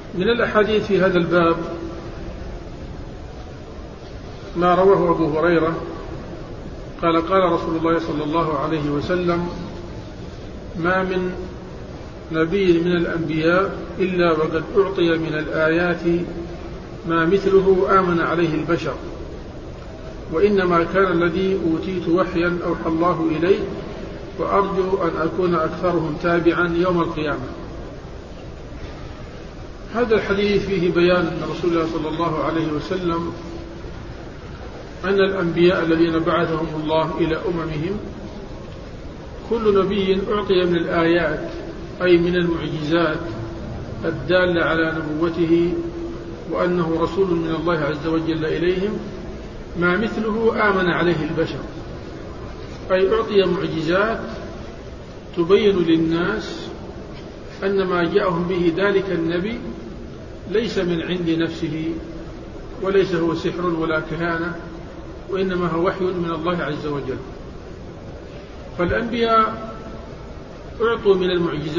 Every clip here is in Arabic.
من الأحاديث في هذا الباب ما رواه أبو هريرة قال قال رسول الله صلى الله عليه وسلم: ما من نبي من الأنبياء إلا وقد أعطي من الآيات ما مثله آمن عليه البشر، وإنما كان الذي أوتيت وحيا أوحى الله إلي، وأرجو أن أكون أكثرهم تابعا يوم القيامة. هذا الحديث فيه بيان أن رسول الله صلى الله عليه وسلم أن الأنبياء الذين بعثهم الله إلى أممهم كل نبي أعطي من الآيات أي من المعجزات الدالة على نبوته وأنه رسول من الله عز وجل إليهم ما مثله آمن عليه البشر، أي أعطي معجزات تبين للناس أن ما جاءهم به ذلك النبي ليس من عند نفسه وليس هو سحر ولا كهانة، وإنما هو وحي من الله عز وجل. فالأنبياء أعطوا من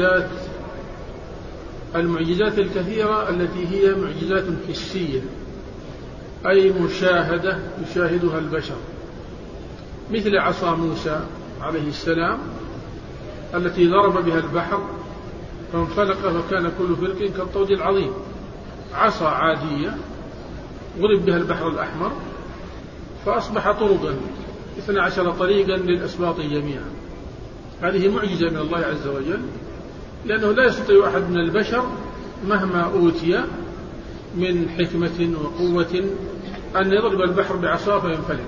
المعجزات الكثيرة التي هي معجزات حسية، أي مشاهدة يشاهدها البشر، مثل عصا موسى عليه السلام التي ضرب بها البحر فانفلق فكان كل فرق كالطود العظيم. عصا عادية ضرب بها البحر الأحمر فأصبح طرقا 12 طريقا للأسباط جميعا. هذه معجزة من الله عز وجل، لأنه لا يستطيع أحد من البشر مهما أوتي من حكمة وقوة أن يضرب البحر بعصاه فينفلق.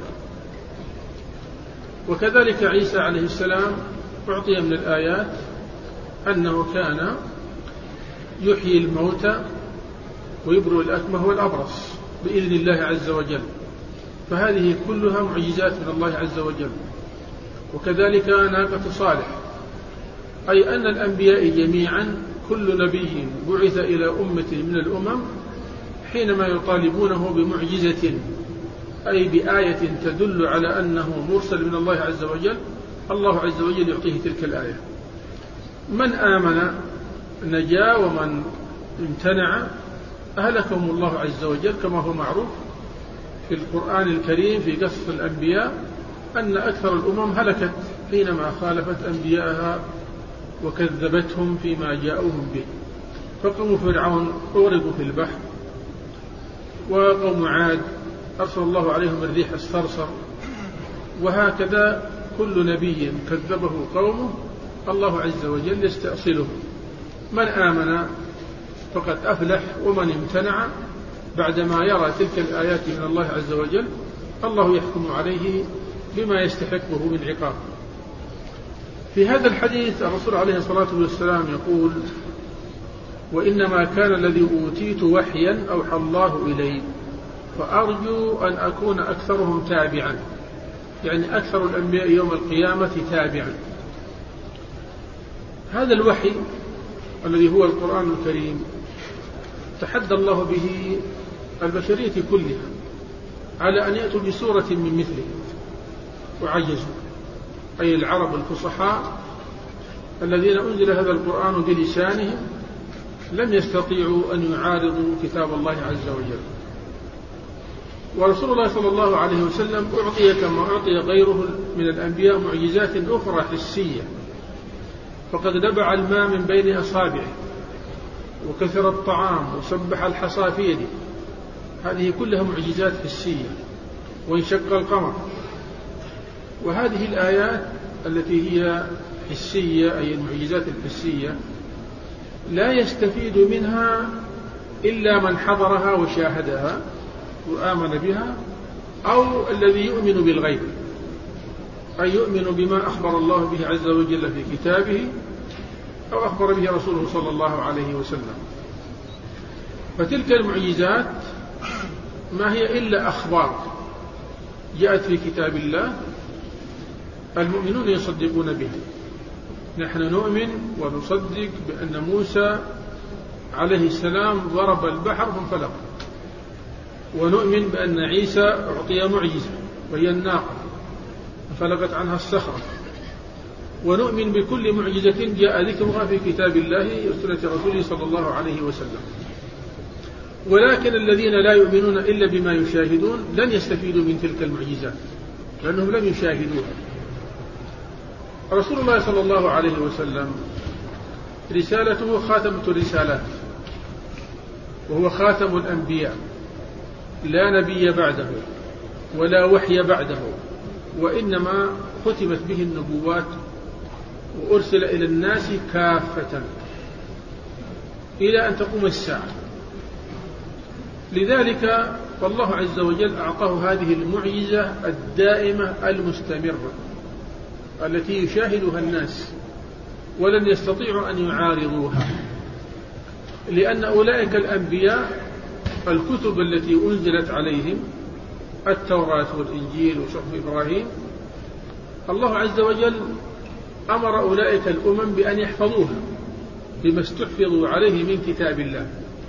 وكذلك عيسى عليه السلام أعطي من الآيات أنه كان يحيي الموتى ويبرئ الأكمه والأبرص بإذن الله عز وجل، فهذه كلها معجزات من الله عز وجل. وكذلك ناقة صالح، أي أن الأنبياء جميعا كل نبي بعث إلى أمة من الأمم حينما يطالبونه بمعجزة أي بآية تدل على أنه مرسل من الله عز وجل، الله عز وجل يعطيه تلك الآية. من آمن نجا، ومن امتنع أهلكهم الله عز وجل، كما هو معروف في القرآن الكريم في قصص الأنبياء أن أكثر الأمم هلكت حينما خالفت أنبياءها وكذبتهم فيما جاءوهم به. فقوم فرعون أغرقوا في البحر، وقوم عاد أرسل الله عليهم الريح الصرصر، وهكذا كل نبي كذبه قومه الله عز وجل يستأصله. من آمن فقد أفلح، ومن امتنع بعدما يرى تلك الآيات من الله عز وجل الله يحكم عليه بما يستحقه من عقاب. في هذا الحديث الرسول عليه الصلاة والسلام يقول: وإنما كان الذي أوتيت وحيا أوحى الله إلي، فأرجو أن أكون أكثرهم تابعا، يعني أكثر الأنبياء يوم القيامة تابعا. هذا الوحي الذي هو القرآن الكريم تحدى الله به البشرية كلها على أن يأتوا بسورة من مثله، وعجزوا، أي العرب الفصحاء الذين أنزل هذا القرآن بلسانهم لم يستطيعوا أن يعارضوا كتاب الله عز وجل. ورسول الله صلى الله عليه وسلم أعطي كما أعطي غيره من الأنبياء معجزات أخرى حسية، فقد نبع الماء من بين أصابعه، وكثر الطعام، وسبح الحصى في يده، هذه كلها معجزات حسية. وانشق القمر. وهذه الآيات التي هي حسية أي المعجزات الحسية لا يستفيد منها إلا من حضرها وشاهدها وآمن بها، أو الذي يؤمن بالغيب، أي يؤمن بما أخبر الله به عز وجل في كتابه أو أخبر به رسوله صلى الله عليه وسلم. فتلك المعجزات ما هي إلا أخبار جاءت في كتاب الله المؤمنون يصدقون بها. نحن نؤمن ونصدق بأن موسى عليه السلام ضرب البحر فانفلق، ونؤمن بأن عيسى أعطي معجزة وهي الناقة فانفلقت عنها الصخرة، ونؤمن بكل معجزة جاء ذكرها في كتاب الله وسنة رسوله صلى الله عليه وسلم. ولكن الذين لا يؤمنون إلا بما يشاهدون لن يستفيدوا من تلك المعجزات لأنهم لم يشاهدوها. رسول الله صلى الله عليه وسلم رسالته خاتمة الرسالات، وهو خاتم الأنبياء، لا نبي بعده ولا وحي بعده، وإنما ختمت به النبوات وأرسل إلى الناس كافة إلى أن تقوم الساعة. لذلك فالله عز وجل أعطاه هذه المعجزة الدائمة المستمرة التي يشاهدها الناس ولن يستطيعوا أن يعارضوها، لأن أولئك الأنبياء الكتب التي أنزلت عليهم التوراة والإنجيل وصحف إبراهيم، الله عز وجل أمر أولئك الأمم بأن يحفظوها بما استحفظوا عليه من كتاب الله،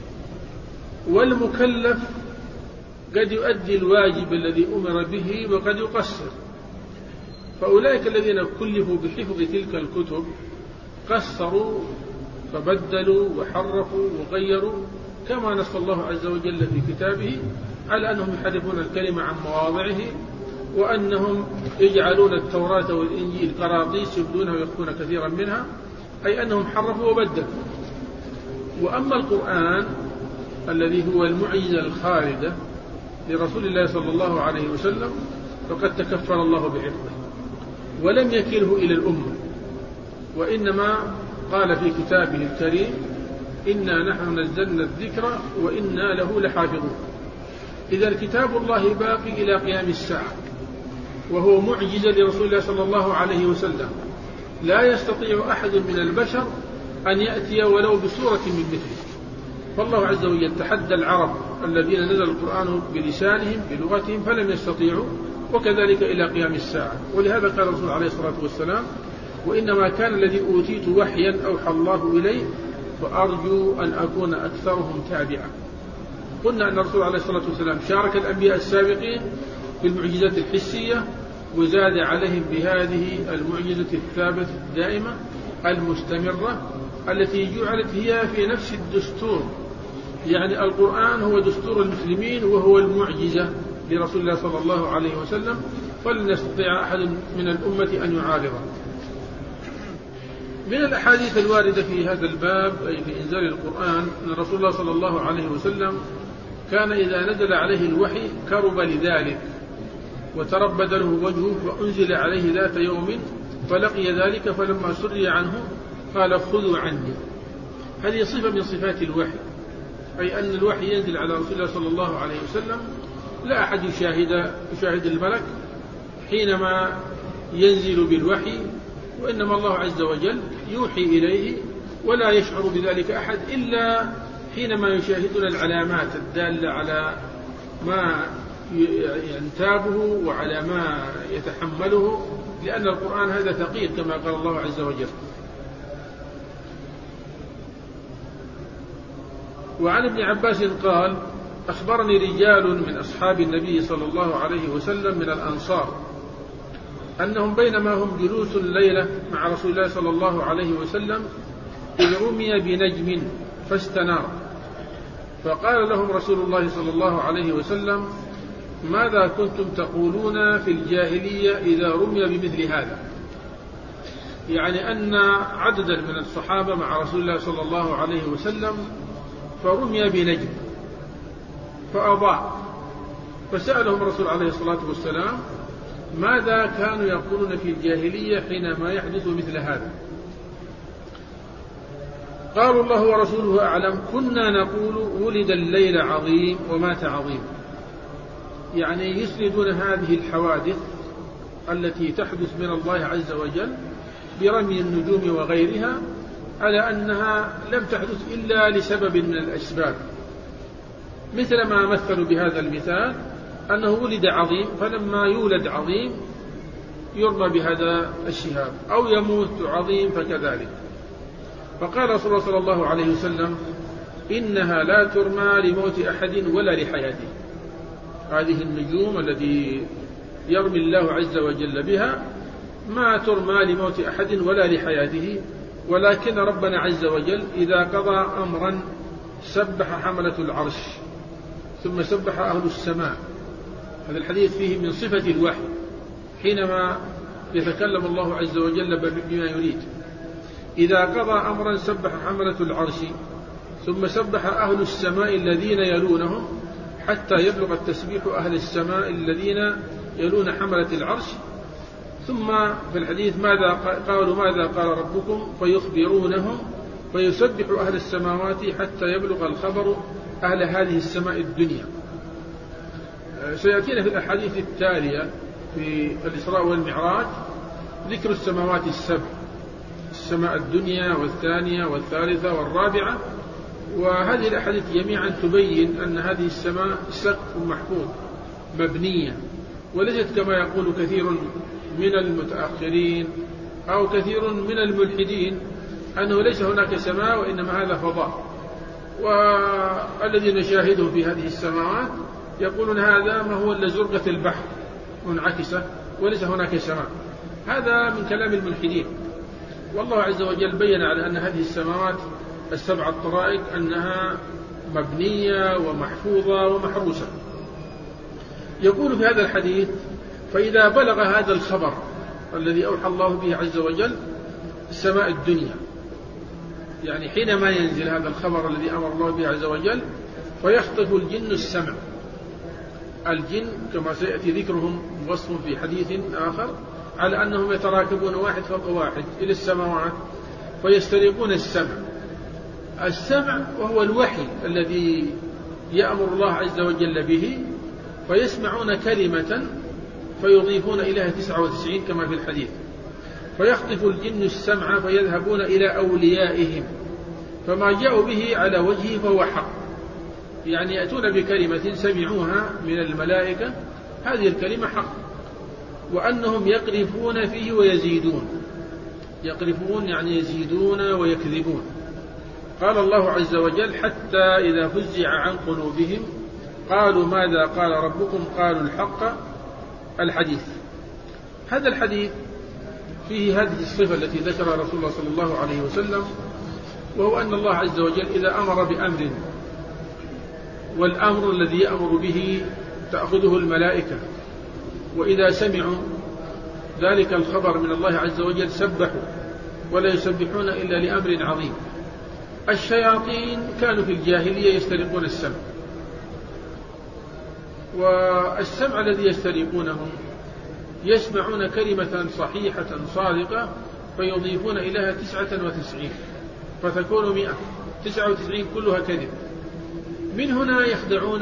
والمكلف قد يؤدي الواجب الذي أمر به وقد يقصر. فأولئك الذين كلفوا بحفظ تلك الكتب قصروا فبدلوا وحرفوا وغيروا، كما نص الله عز وجل في كتابه على أنهم يحرفون الكلمة عن مواضعه، وأنهم يجعلون التوراة والإنجيل قراطيس يبدونها ويخفون كثيرا منها، أي أنهم حرفوا وبدلوا. وأما القرآن الذي هو المعجزة الخالدة لرسول الله صلى الله عليه وسلم فقد تكفل الله بحفظه ولم يكله إلى الأمة، وإنما قال في كتابه الكريم: إنا نحن نزلنا الذكر وإنا له لحافظون. إذا كتاب الله باقي إلى قيام الساعة، وهو معجزة لرسول الله صلى الله عليه وسلم، لا يستطيع أحد من البشر أن يأتي ولو بسورة من مثله. فالله عز وجل تحدى العرب الذين نزل القرآن بلسانهم بلغتهم فلم يستطيعوا، وكذلك إلى قيام الساعة. ولهذا قال الرسول عليه الصلاة والسلام: وإنما كان الذي أوتيت وحيا أوحى الله إليه فأرجو أن أكون أكثرهم تابعا. قلنا أن الرسول عليه الصلاة والسلام شارك الأنبياء السابقين في المعجزات الحسية، وزاد عليهم بهذه المعجزة الثابتة الدائمة المستمرة التي جعلت هي في نفس الدستور. يعني القرآن هو دستور المسلمين وهو المعجزة لرسول الله صلى الله عليه وسلم، فلن يستطيع أحد من الأمة أن يعارضه. من الأحاديث الواردة في هذا الباب أي في إنزال القرآن أن رسول الله صلى الله عليه وسلم كان إذا نزل عليه الوحي كرب لذلك وتربد له وجهه، وأنزل عليه ذات يوم فلقي ذلك، فلما سري عنه قال: خذوا عني. هذه صفة من صفات الوحي، أي أن الوحي ينزل على رسول الله صلى الله عليه وسلم، لا أحد يشاهد الملك حينما ينزل بالوحي، وإنما الله عز وجل يوحي إليه ولا يشعر بذلك أحد إلا حينما يشاهدون العلامات الدالة على ما ينتابه وعلى ما يتحمله، لأن القرآن هذا ثقيل كما قال الله عز وجل. وعن ابن عباس قال: أخبرني رجال من أصحاب النبي صلى الله عليه وسلم من الأنصار أنهم بينما هم جلوس الليلة مع رسول الله صلى الله عليه وسلم إذ رمي بنجم فاستنار، فقال لهم رسول الله صلى الله عليه وسلم: ماذا كنتم تقولون في الجاهلية إذا رمي بمثل هذا؟ يعني أن عددا من الصحابة مع رسول الله صلى الله عليه وسلم فرمي بنجم فأضاع، فسألهم الرسول عليه الصلاة والسلام ماذا كانوا يقولون في الجاهلية حينما يحدث مثل هذا؟ قالوا: الله ورسوله أعلم، كنا نقول ولد الليل عظيم ومات عظيم. يعني يسندون هذه الحوادث التي تحدث من الله عز وجل برمي النجوم وغيرها على أنها لم تحدث إلا لسبب من الأسباب، مثل ما مثلوا بهذا المثال أنه ولد عظيم، فلما يولد عظيم يرمى بهذا الشهاب، أو يموت عظيم فكذلك. فقال رسول الله صلى الله عليه وسلم: إنها لا ترمى لموت أحد ولا لحياته. هذه النجوم التي يرمي الله عز وجل بها ما ترمى لموت أحد ولا لحياته، ولكن ربنا عز وجل إذا قضى أمرا سبح حملة العرش ثم سبح أهل السماء. هذا الحديث فيه من صفة الوحي حينما يتكلم الله عز وجل بما يريد. إذا قضى أمرا سبح حملة العرش ثم سبح أهل السماء الذين يلونهم حتى يبلغ التسبيح أهل السماء الذين يلون حملة العرش. ثم في الحديث ماذا قال ربكم فيخبرونهم فيسبح أهل السماوات حتى يبلغ الخبر أهل هذه السماء الدنيا. سيأتينا في الأحاديث التالية في الإسراء والمعراج ذكر السماوات السبع، السماء الدنيا والثانية والثالثة والرابعة، وهذه الأحاديث جميعا تبين أن هذه السماء سقف محفوظ مبنية، وليست كما يقول كثير من المتأخرين أو كثير من الملحدين أنه ليس هناك سماء وإنما هذا فضاء، والذي نشاهده في هذه السماوات يقولون هذا ما هو إلا زرقة البحر منعكسة وليس هناك سماء. هذا من كلام الملحدين. والله عز وجل بين على أن هذه السماوات السبع الطرائق أنها مبنية ومحفوظة ومحروسة. يقول في هذا الحديث فإذا بلغ هذا الخبر الذي أوحى الله به عز وجل السماء الدنيا، يعني حينما ينزل هذا الخبر الذي أمر الله به عز وجل فيخطف الجن السمع. الجن كما سيأتي ذكرهم وصف في حديث آخر على أنهم يتراكبون واحد فوق واحد إلى السماوات فيسترقون السمع وهو الوحي الذي يأمر الله عز وجل به، فيسمعون كلمة فيضيفون إليها 99 كما في الحديث. فيخطف الجن السمع فيذهبون إلى أوليائهم فما جاءوا به على وجهه فهو حق، يعني يأتون بكلمة سمعوها من الملائكة هذه الكلمة حق، وأنهم يقذفون فيه ويزيدون. يقذفون يعني يزيدون ويكذبون. قال الله عز وجل حتى إذا فزع عن قلوبهم قالوا ماذا قال ربكم قالوا الحق. الحديث هذا الحديث فيه هذه الصفة التي ذكرها رسول الله صلى الله عليه وسلم، وهو أن الله عز وجل إذا أمر بأمر والأمر الذي يأمر به تأخذه الملائكة، وإذا سمعوا ذلك الخبر من الله عز وجل سبحوا ولا يسبحون إلا لأمر عظيم. الشياطين كانوا في الجاهلية يسترقون السمع، والسمع الذي يسترقونه يسمعون كلمة صحيحة صادقة فيضيفون إليها 99 فتكون 100، 99 كلها كذب. من هنا يخدعون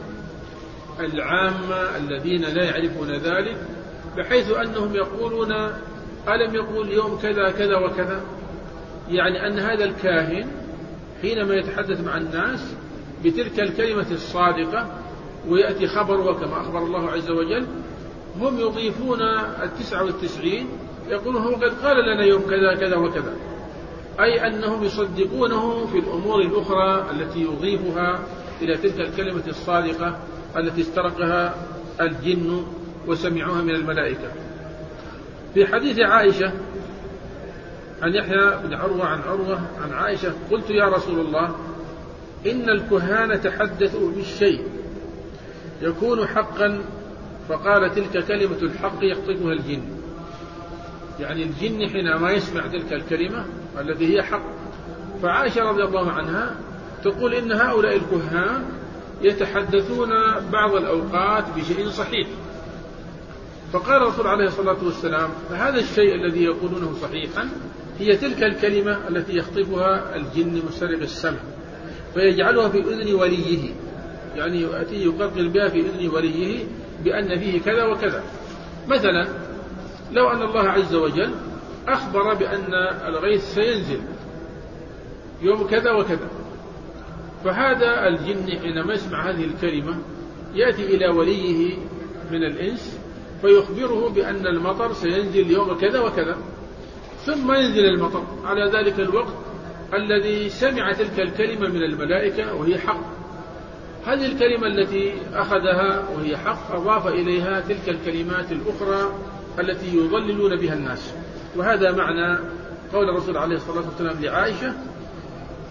العامة الذين لا يعرفون ذلك، بحيث أنهم يقولون ألم يقول يوم كذا كذا وكذا، يعني أن هذا الكاهن حينما يتحدث مع الناس بتلك الكلمة الصادقة ويأتي خبره كما أخبر الله عز وجل، هم يضيفون 99 يقولون هو قد قال لنا يوم كذا كذا وكذا، أي أنهم يصدقونه في الأمور الأخرى التي يضيفها إلى تلك الكلمة الصادقة التي استرقها الجن وسمعوها من الملائكة. في حديث عائشة عن يحيى بن عروة عن عروة عن عائشة قلت يا رسول الله إن الكهان تحدثوا بالشيء يكون حقا، فقال تلك كلمة الحق يخطفها الجن، يعني الجن حينما يسمع تلك الكلمة التي هي حق. فعائشة رضي الله عنها تقول إن هؤلاء الكهان يتحدثون بعض الأوقات بشيء صحيح، فقال الرسول عليه الصلاة والسلام هذا الشيء الذي يقولونه صحيحا هي تلك الكلمة التي يخطفها الجن مسترق السمع فيجعلها في أذن وليه، يعني يأتي يقرقل بها في أذن وليه بأن فيه كذا وكذا. مثلا لو أن الله عز وجل أخبر بأن الغيث سينزل يوم كذا وكذا، فهذا الجن حينما يسمع هذه الكلمة يأتي إلى وليه من الإنس فيخبره بأن المطر سينزل يوم كذا وكذا، ثم ينزل المطر على ذلك الوقت الذي سمع تلك الكلمة من الملائكة وهي حق. هذه الكلمة التي أخذها وهي حق أضاف إليها تلك الكلمات الأخرى التي يضللون بها الناس. وهذا معنى قول الرسول عليه الصلاة والسلام لعائشة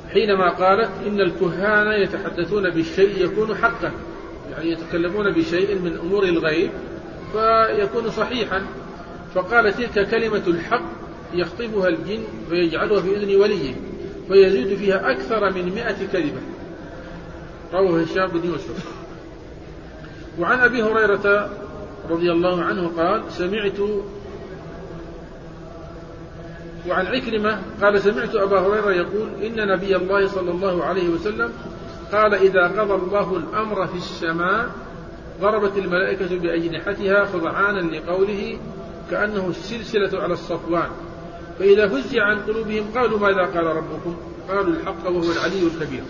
حينما قالت إن الكهان يتحدثون بالشيء يكون حقا، يعني يتكلمون بشيء من أمور الغيب فيكون صحيحا. فقال تلك كلمة الحق يخطبها الجن فيجعلها في أذن وليه فيزيد فيها أكثر من 100 كلمة. رواه هشام بن يوسف. وعن أبي هريرة رضي الله عنه قال وعن عكرمة قال سمعت أبا هريرة يقول إن نبي الله صلى الله عليه وسلم قال إذا قضى الله الأمر في السماء ضربت الملائكة بأجنحتها خضعانا لقوله كأنه السلسلة على الصفوان، فإذا فزع عن قلوبهم قالوا ماذا قال ربكم؟ قالوا الحق وهو العلي الكبير.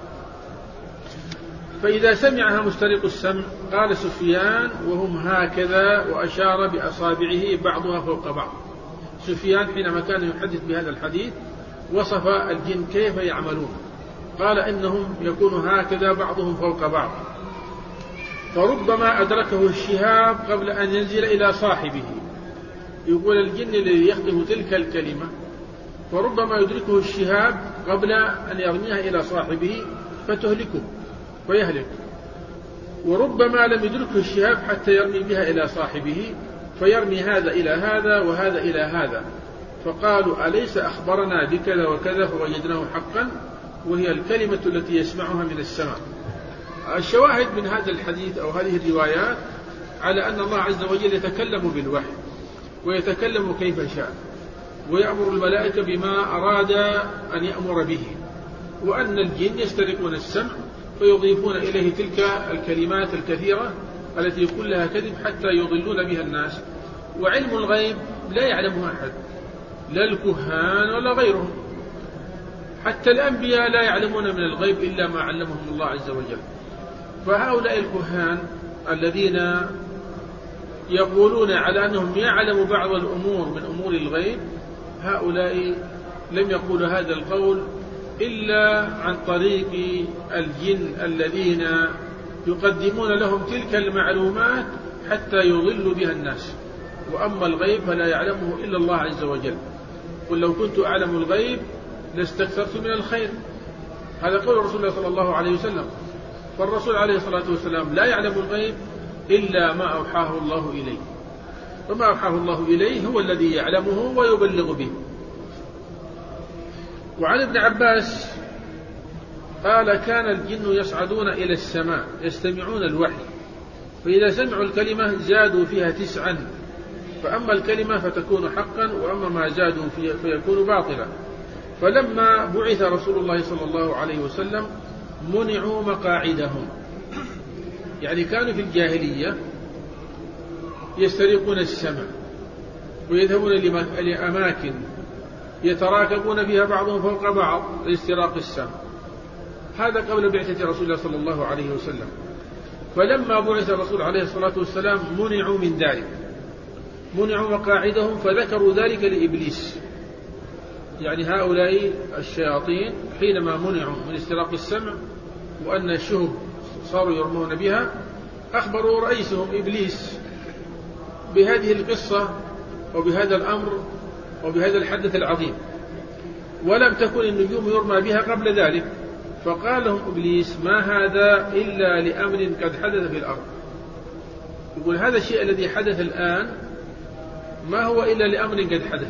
فإذا سمعها مسترق السمع قال سفيان وهم هكذا وأشار بأصابعه بعضها فوق بعض. سفيان حينما كان يحدث بهذا الحديث وصف الجن كيف يعملون، قال إنهم يكون هكذا بعضهم فوق بعض، فربما أدركه الشهاب قبل أن ينزل إلى صاحبه. يقول الجن الذي يخطب تلك الكلمة فربما يدركه الشهاب قبل أن يرميها إلى صاحبه فتهلكه ويهلك، وربما لم يدركه الشهاب حتى يرمي بها إلى صاحبه فيرمي هذا إلى هذا وهذا إلى هذا، فقالوا أليس أخبرنا بكذا وكذا فوجدناه حقا، وهي الكلمة التي يسمعها من السماء. الشواهد من هذا الحديث أو هذه الروايات على أن الله عز وجل يتكلم بالوحي ويتكلم كيف شاء ويأمر الملائكة بما أراد أن يأمر به، وأن الجن يسترقون السمع فيضيفون إليه تلك الكلمات الكثيرة التي كلها كذب حتى يضلون بها الناس. وعلم الغيب لا يعلمه أحد، لا الكهان ولا غيرهم، حتى الأنبياء لا يعلمون من الغيب إلا ما علمهم الله عز وجل. فهؤلاء الكهان الذين يقولون على أنهم يعلموا بعض الأمور من أمور الغيب، هؤلاء لم يقولوا هذا القول إلا عن طريق الجن الذين يقدمون لهم تلك المعلومات حتى يضلوا بها الناس. وأما الغيب فلا يعلمه إلا الله عز وجل. قل لو كنت أعلم الغيب لاستكثرت من الخير، هذا قول رسول الله صلى الله عليه وسلم. فالرسول عليه الصلاة والسلام لا يعلم الغيب إلا ما أوحاه الله إليه، وما أوحاه الله إليه هو الذي يعلمه ويبلغ به. وعن ابن عباس قال كان الجن يصعدون إلى السماء يستمعون الوحي، فإذا سمعوا الكلمة زادوا فيها 9، فأما الكلمة فتكون حقا وأما ما زادوا فيكون باطلا. فلما بعث رسول الله صلى الله عليه وسلم منعوا مقاعدهم، يعني كانوا في الجاهلية يسترقون السمع ويذهبون لأماكن يتراكبون فيها بعضهم فوق بعض لاستراق السمع، هذا قبل بعثة رسول الله صلى الله عليه وسلم. فلما بعث الرسول عليه الصلاة والسلام منعوا من ذلك، منعوا مقاعدهم، فذكروا ذلك لإبليس. يعني هؤلاء الشياطين حينما منعوا من استراق السمع وأن الشهب صاروا يرمون بها، أخبروا رئيسهم إبليس بهذه القصة وبهذا الأمر وبهذا الحدث العظيم، ولم تكن النجوم يرمى بها قبل ذلك. فقال لهم إبليس ما هذا إلا لأمر قد حدث في الأرض. يقول هذا الشيء الذي حدث الآن ما هو إلا لأمر قد حدث.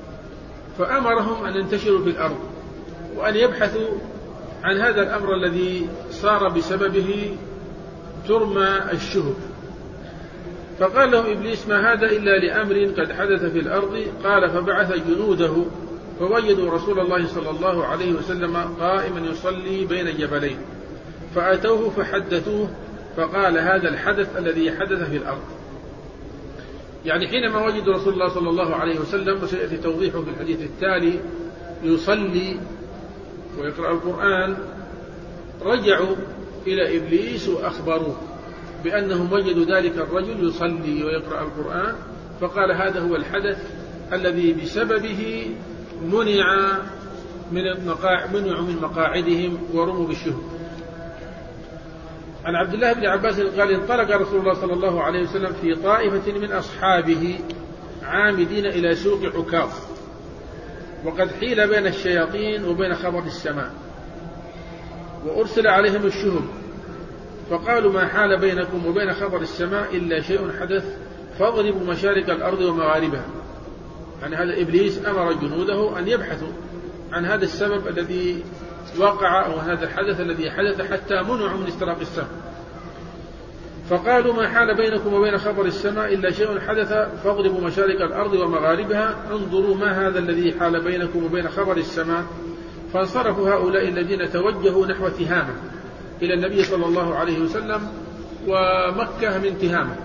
فأمرهم أن ينتشروا في الأرض وأن يبحثوا عن هذا الأمر الذي صار بسببه ترمى الشهب. فقال لهم إبليس ما هذا إلا لأمر قد حدث في الأرض. قال فبعث جنوده فوجدوا رسول الله صلى الله عليه وسلم قائما يصلي بين جبلين، فأتوه فحدثوه فقال هذا الحدث الذي حدث في الأرض. يعني حينما وجدوا رسول الله صلى الله عليه وسلم، وسيأتي توضيحه في الحديث التالي، يصلي ويقرأ القرآن، رجعوا إلى إبليس وأخبروه بأنهم وجدوا ذلك الرجل يصلي ويقرأ القرآن، فقال هذا هو الحدث الذي بسببه منعوا من مقاعدهم ورموا بالشهب. عن عبد الله بن عباس قال انطلق رسول الله صلى الله عليه وسلم في طائفة من أصحابه عامدين إلى سوق عكاظ، وقد حيل بين الشياطين وبين خبر السماء، وأرسل عليهم الشهب، فقالوا ما حال بينكم وبين خبر السماء إلا شيء حدث فاضربوا مشارق الأرض ومغاربها. يعني هذا إبليس أمر جنوده أن يبحثوا عن هذا السبب الذي وقع أو هذا الحدث الذي حدث حتى منعوا من استراق السماء. فقالوا ما حال بينكم وبين خبر السماء إلا شيء حدث فاضربوا مشارق الأرض ومغاربها انظروا ما هذا الذي حال بينكم وبين خبر السماء. فانصرفوا هؤلاء الذين توجهوا نحو تهامة إلى النبي صلى الله عليه وسلم ومكة من تهامة،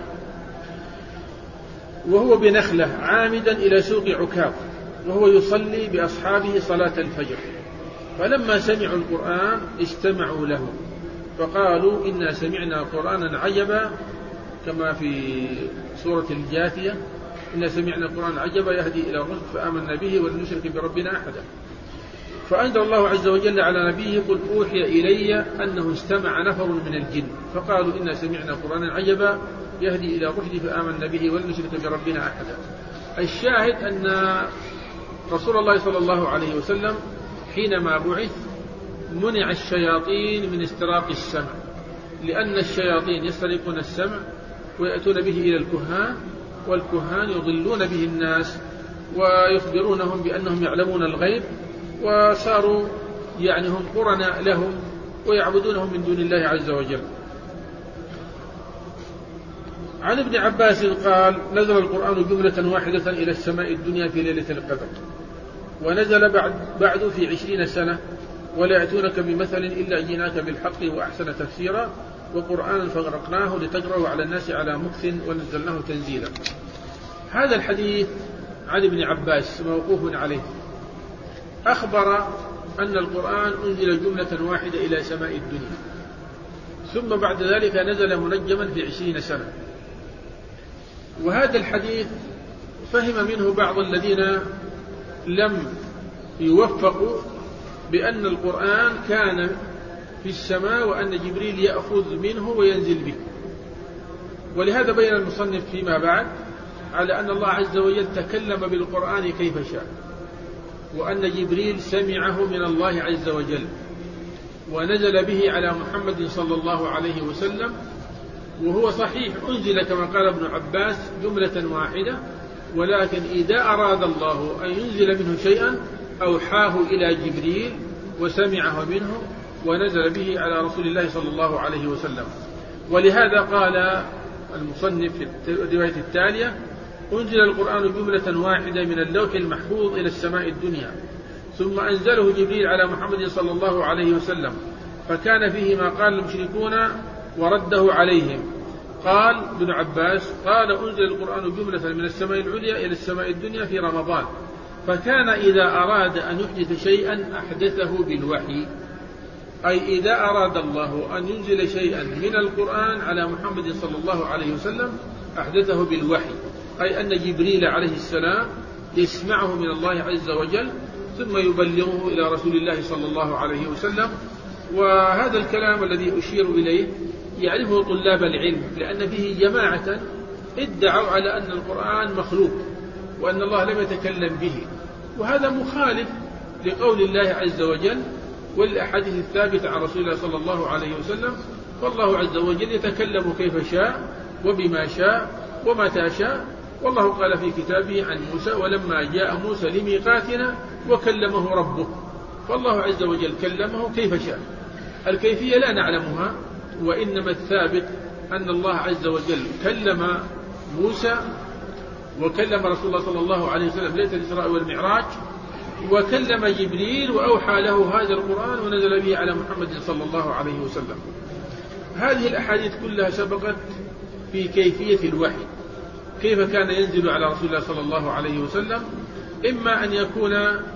وهو بنخلة عامدا إلى سوق عكاظ وهو يصلي بأصحابه صلاة الفجر. فلما سمعوا القرآن استمعوا له فقالوا إنا سمعنا قرآنا عجبا، كما في سورة الجاثية إنا سمعنا قرآنا عجبا يهدي إلى الرشد فآمنا به ولن نشرك بربنا أحدا. فأنزل الله عز وجل على نبيه قل أوحي إلي أنه استمع نفر من الجن فقالوا إنا سمعنا قرآنا عجبا يهدي إلى الرشد فآمنا به ولن نشرك بربنا أحدا. الشاهد أن رسول الله صلى الله عليه وسلم حينما بعث منع الشياطين من استراق السمع، لأن الشياطين يسترقون السمع ويأتون به إلى الكهان، والكهان يضلون به الناس ويخبرونهم بأنهم يعلمون الغيب، وصاروا يعني هم قرناء لهم ويعبدونهم من دون الله عز وجل. عن ابن عباس قال نزل القرآن جملة واحدة إلى السماء الدنيا في ليلة القدر، ونزل بعد في 20 سنة، ولا يأتونك بمثل إلا جئناك بالحق وأحسن تفسيرا وقرآنا فغرقناه لتجروا على الناس على مكث ونزلناه تنزيلا. هذا الحديث عن ابن عباس موقوف عليه، أخبر أن القرآن أنزل جملة واحدة إلى سماء الدنيا، ثم بعد ذلك نزل منجما في 20 سنة. وهذا الحديث فهم منه بعض الذين لم يوفقوا بأن القرآن كان في السماء وأن جبريل يأخذ منه وينزل به، ولهذا بين المصنف فيما بعد على أن الله عز وجل تكلم بالقرآن كيف شاء، وأن جبريل سمعه من الله عز وجل ونزل به على محمد صلى الله عليه وسلم. وهو صحيح أنزل كما قال ابن عباس جملة واحدة، ولكن إذا أراد الله أن ينزل منه شيئا أوحاه إلى جبريل وسمعه منه ونزل به على رسول الله صلى الله عليه وسلم. ولهذا قال المصنف في الرواية التالية أنزل القرآن جملة واحدة من اللوح المحفوظ إلى السماء الدنيا، ثم أنزله جبريل على محمد صلى الله عليه وسلم، فكان فيه ما قال المشركون ورده عليهم. قال ابن عباس قال أنزل القرآن جملة من السماء العليا إلى السماء الدنيا في رمضان، فكان إذا أراد أن يحدث شيئا أحدثه بالوحي، أي إذا أراد الله أن ينزل شيئا من القرآن على محمد صلى الله عليه وسلم أحدثه بالوحي، أي أن جبريل عليه السلام يسمعه من الله عز وجل ثم يبلغه إلى رسول الله صلى الله عليه وسلم. وهذا الكلام الذي أشير إليه يعرفه طلاب العلم، لأن فيه جماعة ادعوا على أن القرآن مخلوق وأن الله لم يتكلم به، وهذا مخالف لقول الله عز وجل والأحاديث الثابتة عن رسول الله صلى الله عليه وسلم. فالله عز وجل يتكلم كيف شاء وبما شاء ومتى شاء، والله قال في كتابه عن موسى ولما جاء موسى لميقاتنا وكلمه ربه، فالله عز وجل كلمه كيف شاء. الكيفية لا نعلمها، وإنما الثابت أن الله عز وجل كلم موسى وكلم رسول الله صلى الله عليه وسلم ليلة الإسراء والمعراج، وكلم جبريل وأوحى له هذا القرآن ونزل به على محمد صلى الله عليه وسلم. هذه الأحاديث كلها سبقت في كيفية الوحي، كيف كان ينزل على رسول الله صلى الله عليه وسلم، إما أن يكون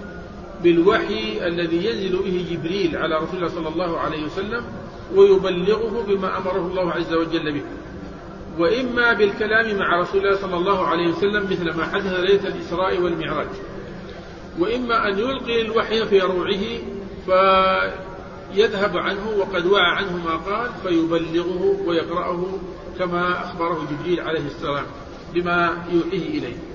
بالوحي الذي ينزل به جبريل على رسول الله صلى الله عليه وسلم ويبلغه بما أمره الله عز وجل به، وإما بالكلام مع رسول الله صلى الله عليه وسلم مثل ما حدث ليلة الإسراء والمعراج، وإما أن يلقي الوحي في روعه فيذهب عنه وقد وعى عنه ما قال فيبلغه ويقرأه كما أخبره جبريل عليه السلام بما يوحيه إليه.